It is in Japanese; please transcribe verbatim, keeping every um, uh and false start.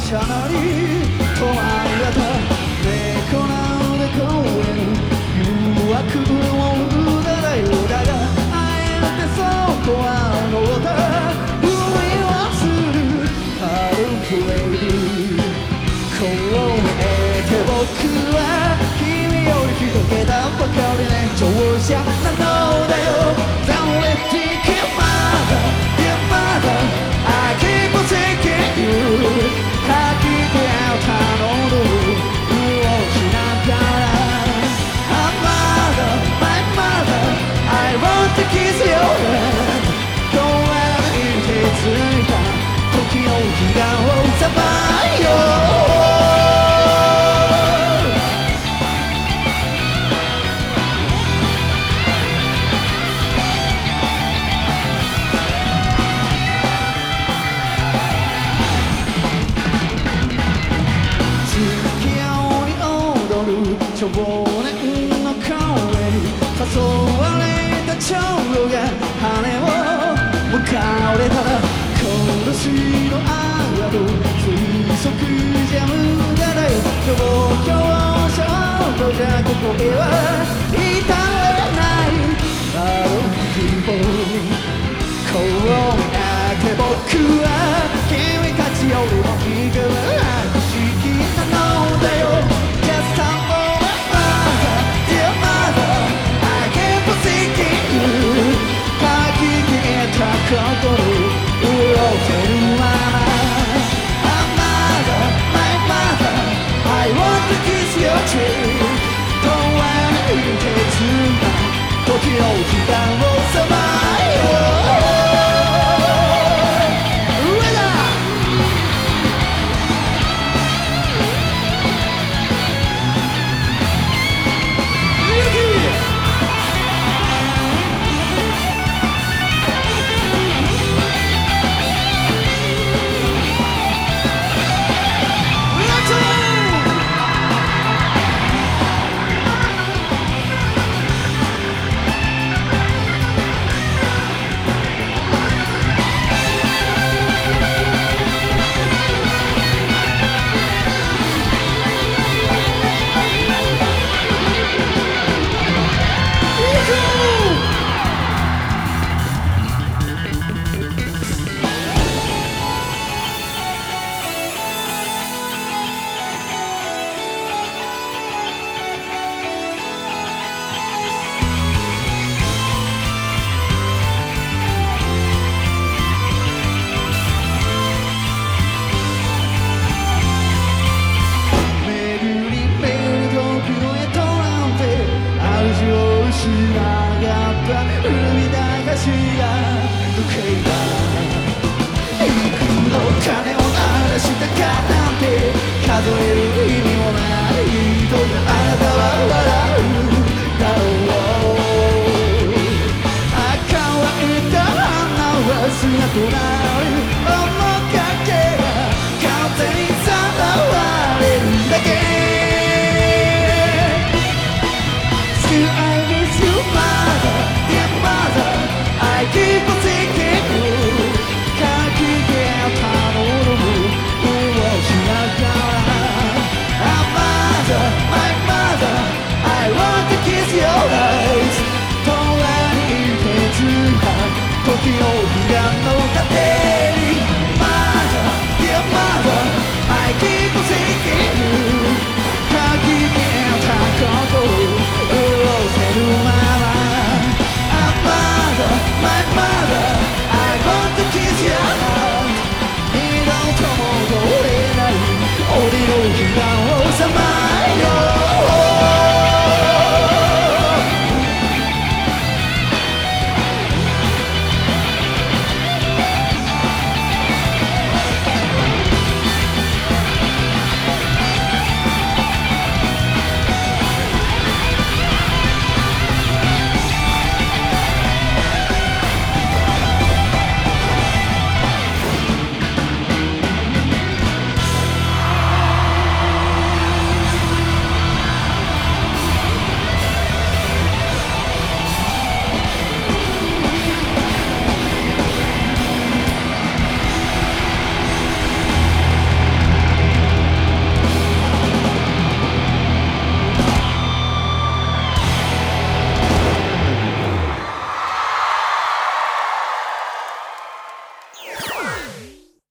車なり止まりがた猫なで公園誘惑をだらよだがあえてそこは乗ったふりをするハルフレイディこう見えて僕は君より一桁ばかりね乗車なのだよ Don't let it keep mother, dear mother I keep on taking you かき手を頼む潤しながら I'm mother, my mother I want to kiss your hand 永遠に手ついた時の日がをさばよ少年の声に誘われた蝶が羽を向かわれたら今年のあと推測じゃ無駄だよ東京少女じゃここへはいたれないあの日もこうやって僕は